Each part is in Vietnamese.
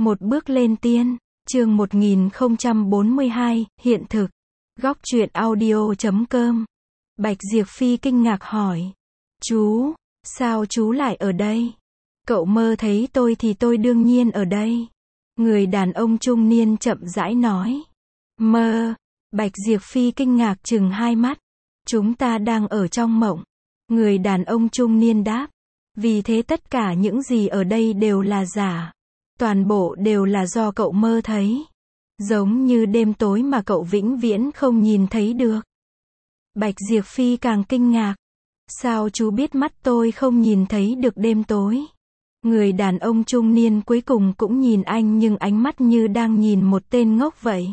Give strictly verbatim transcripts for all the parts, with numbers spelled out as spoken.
Một bước lên tiên, chương một nghìn không trăm bốn mươi hai, hiện thực. Góc truyện audio chấm com. Bạch Diệp Phi kinh ngạc hỏi. Chú, sao chú lại ở đây? Cậu mơ thấy tôi thì tôi đương nhiên ở đây. Người đàn ông trung niên chậm rãi nói. Mơ. Bạch Diệp Phi kinh ngạc trừng hai mắt. Chúng ta đang ở trong mộng. Người đàn ông trung niên đáp. Vì thế tất cả những gì ở đây đều là giả. Toàn bộ đều là do cậu mơ thấy. Giống như đêm tối mà cậu vĩnh viễn không nhìn thấy được. Bạch Diệp Phi càng kinh ngạc. Sao chú biết mắt tôi không nhìn thấy được đêm tối? Người đàn ông trung niên cuối cùng cũng nhìn anh nhưng ánh mắt như đang nhìn một tên ngốc vậy.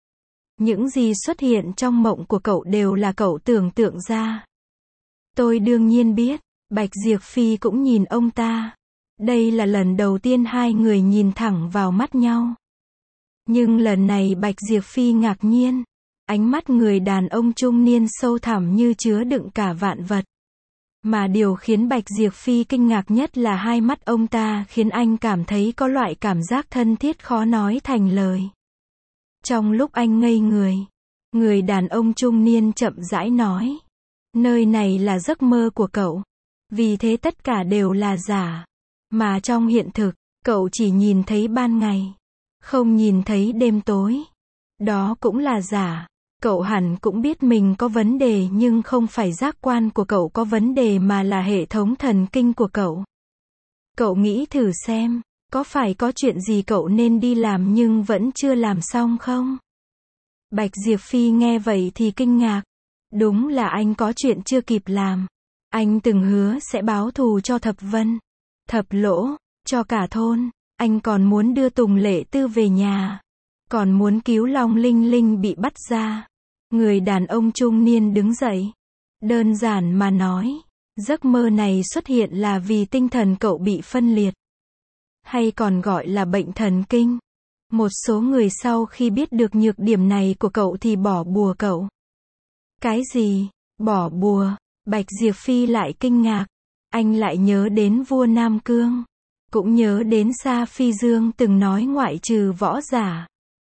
Những gì xuất hiện trong mộng của cậu đều là cậu tưởng tượng ra. Tôi đương nhiên biết. Bạch Diệp Phi cũng nhìn ông ta. Đây là lần đầu tiên hai người nhìn thẳng vào mắt nhau. Nhưng lần này Bạch Diệp Phi ngạc nhiên. Ánh mắt người đàn ông trung niên sâu thẳm như chứa đựng cả vạn vật. Mà điều khiến Bạch Diệp Phi kinh ngạc nhất là hai mắt ông ta khiến anh cảm thấy có loại cảm giác thân thiết khó nói thành lời. Trong lúc anh ngây người, người đàn ông trung niên chậm rãi nói. Nơi này là giấc mơ của cậu. Vì thế tất cả đều là giả. Mà trong hiện thực, cậu chỉ nhìn thấy ban ngày. Không nhìn thấy đêm tối. Đó cũng là giả. Cậu hẳn cũng biết mình có vấn đề nhưng không phải giác quan của cậu có vấn đề mà là hệ thống thần kinh của cậu. Cậu nghĩ thử xem, có phải có chuyện gì cậu nên đi làm nhưng vẫn chưa làm xong không? Bạch Diệp Phi nghe vậy thì kinh ngạc. Đúng là anh có chuyện chưa kịp làm. Anh từng hứa sẽ báo thù cho Thập Vân, Thập Lỗ, cho cả thôn. Anh còn muốn đưa Tùng Lệ Tư về nhà. Còn muốn cứu Long Linh Linh bị bắt ra. Người đàn ông trung niên đứng dậy. Đơn giản mà nói, giấc mơ này xuất hiện là vì tinh thần cậu bị phân liệt. Hay còn gọi là bệnh thần kinh. Một số người sau khi biết được nhược điểm này của cậu thì bỏ bùa cậu. Cái gì? Bỏ bùa? Bạch Diệp Phi lại kinh ngạc. Anh lại nhớ đến vua Nam Cương. Cũng nhớ đến Sa Phi Dương từng nói ngoại trừ võ giả.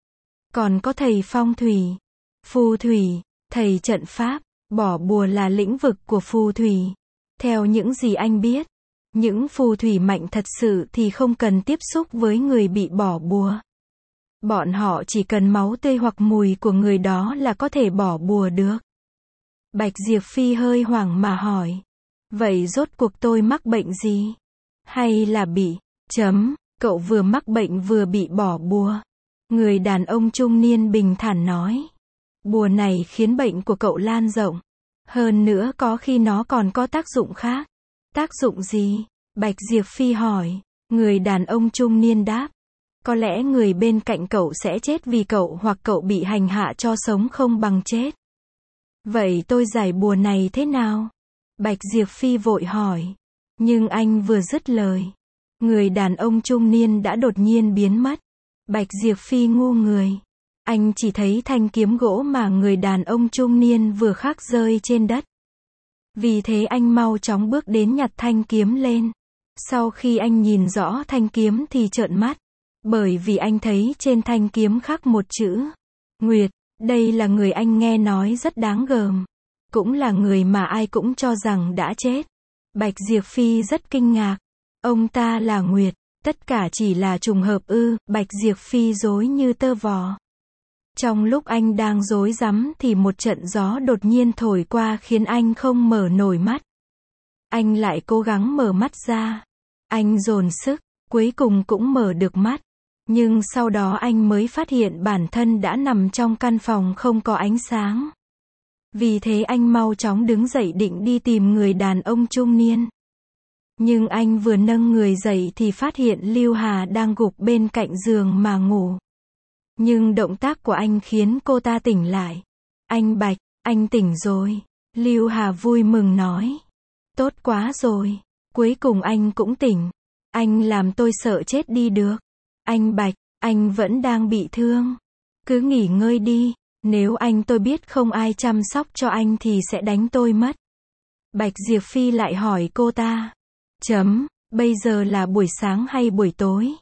Còn có thầy phong thủy, phù thủy, thầy trận pháp, bỏ bùa là lĩnh vực của phù thủy. Theo những gì anh biết, những phù thủy mạnh thật sự thì không cần tiếp xúc với người bị bỏ bùa. Bọn họ chỉ cần máu tươi hoặc mùi của người đó là có thể bỏ bùa được. Bạch Diệp Phi hơi hoảng mà hỏi. Vậy rốt cuộc tôi mắc bệnh gì? Hay là bị, chấm, cậu vừa mắc bệnh vừa bị bỏ bùa. Người đàn ông trung niên bình thản nói. Bùa này khiến bệnh của cậu lan rộng. Hơn nữa có khi nó còn có tác dụng khác. Tác dụng gì? Bạch Diệp Phi hỏi. Người đàn ông trung niên đáp. Có lẽ người bên cạnh cậu sẽ chết vì cậu hoặc cậu bị hành hạ cho sống không bằng chết. Vậy tôi giải bùa này thế nào? Bạch Diệp Phi vội hỏi. Nhưng anh vừa dứt lời. Người đàn ông trung niên đã đột nhiên biến mất. Bạch Diệp Phi ngu người. Anh chỉ thấy thanh kiếm gỗ mà người đàn ông trung niên vừa khắc rơi trên đất. Vì thế anh mau chóng bước đến nhặt thanh kiếm lên. Sau khi anh nhìn rõ thanh kiếm thì trợn mắt. Bởi vì anh thấy trên thanh kiếm khắc một chữ. Nguyệt. Đây là người anh nghe nói rất đáng gờm. Cũng là người mà ai cũng cho rằng đã chết. Bạch Diệp Phi rất kinh ngạc. Ông ta là Nguyệt. Tất cả chỉ là trùng hợp ư? Bạch Diệp Phi rối như tơ vò. Trong lúc anh đang rối rắm thì một trận gió đột nhiên thổi qua khiến anh không mở nổi mắt. Anh lại cố gắng mở mắt ra. Anh dồn sức, cuối cùng cũng mở được mắt. Nhưng sau đó anh mới phát hiện bản thân đã nằm trong căn phòng không có ánh sáng. Vì thế anh mau chóng đứng dậy định đi tìm người đàn ông trung niên. Nhưng anh vừa nâng người dậy thì phát hiện Lưu Hà đang gục bên cạnh giường mà ngủ. Nhưng động tác của anh khiến cô ta tỉnh lại. Anh Bạch, anh tỉnh rồi. Lưu Hà vui mừng nói. Tốt quá rồi. Cuối cùng anh cũng tỉnh. Anh làm tôi sợ chết đi được. Anh Bạch, anh vẫn đang bị thương. Cứ nghỉ ngơi đi. Nếu anh tôi biết không ai chăm sóc cho anh thì sẽ đánh tôi mất. Bạch Diệp Phi lại hỏi cô ta. Chấm, bây giờ là buổi sáng hay buổi tối?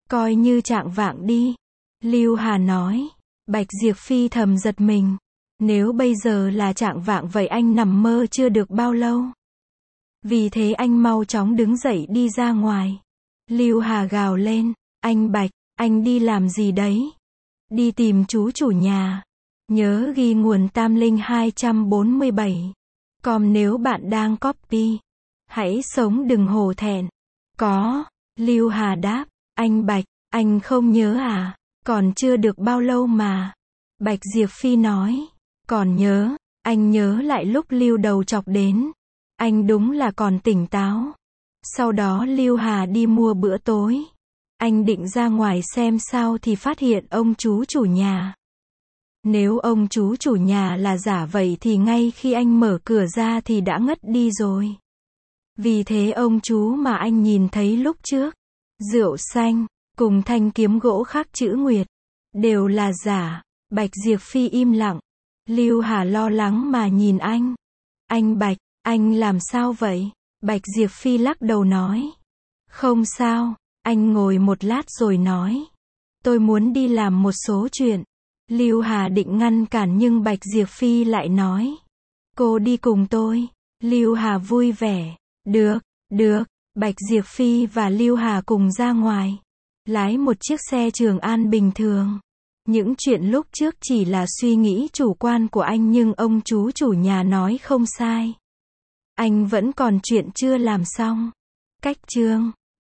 Coi như trạng vạng đi. Lưu Hà nói. Bạch Diệp Phi thầm giật mình. Nếu bây giờ là trạng vạng vậy anh nằm mơ chưa được bao lâu. Vì thế anh mau chóng đứng dậy đi ra ngoài. Lưu Hà gào lên. Anh Bạch, anh đi làm gì đấy? Đi tìm chú chủ nhà. Nhớ ghi nguồn Tam Linh hai trăm bốn mươi bảy. Còn nếu bạn đang copy, hãy sống đừng hổ thẹn. Có. Lưu Hà đáp. Anh Bạch, anh không nhớ à? Còn chưa được bao lâu mà. Bạch Diệp Phi nói. Còn nhớ, anh nhớ lại lúc Lưu đầu chọc đến. Anh đúng là còn tỉnh táo. Sau đó Lưu Hà đi mua bữa tối. Anh định ra ngoài xem sao thì phát hiện ông chú chủ nhà. Nếu ông chú chủ nhà là giả vậy thì ngay khi anh mở cửa ra thì đã ngất đi rồi. Vì thế ông chú mà anh nhìn thấy lúc trước, rượu xanh, cùng thanh kiếm gỗ khắc chữ Nguyệt, đều là giả. Bạch Diệp Phi im lặng. Lưu Hà lo lắng mà nhìn anh. Anh Bạch, anh làm sao vậy? Bạch Diệp Phi lắc đầu nói. Không sao, anh ngồi một lát rồi nói. Tôi muốn đi làm một số chuyện. Lưu Hà định ngăn cản nhưng Bạch Diệp Phi lại nói. Cô đi cùng tôi. Lưu Hà vui vẻ. Được, được. Bạch Diệp Phi và Lưu Hà cùng ra ngoài. Lái một chiếc xe Trường An bình thường. Những chuyện lúc trước chỉ là suy nghĩ chủ quan của anh nhưng ông chú chủ nhà nói không sai. Anh vẫn còn chuyện chưa làm xong. Cách chương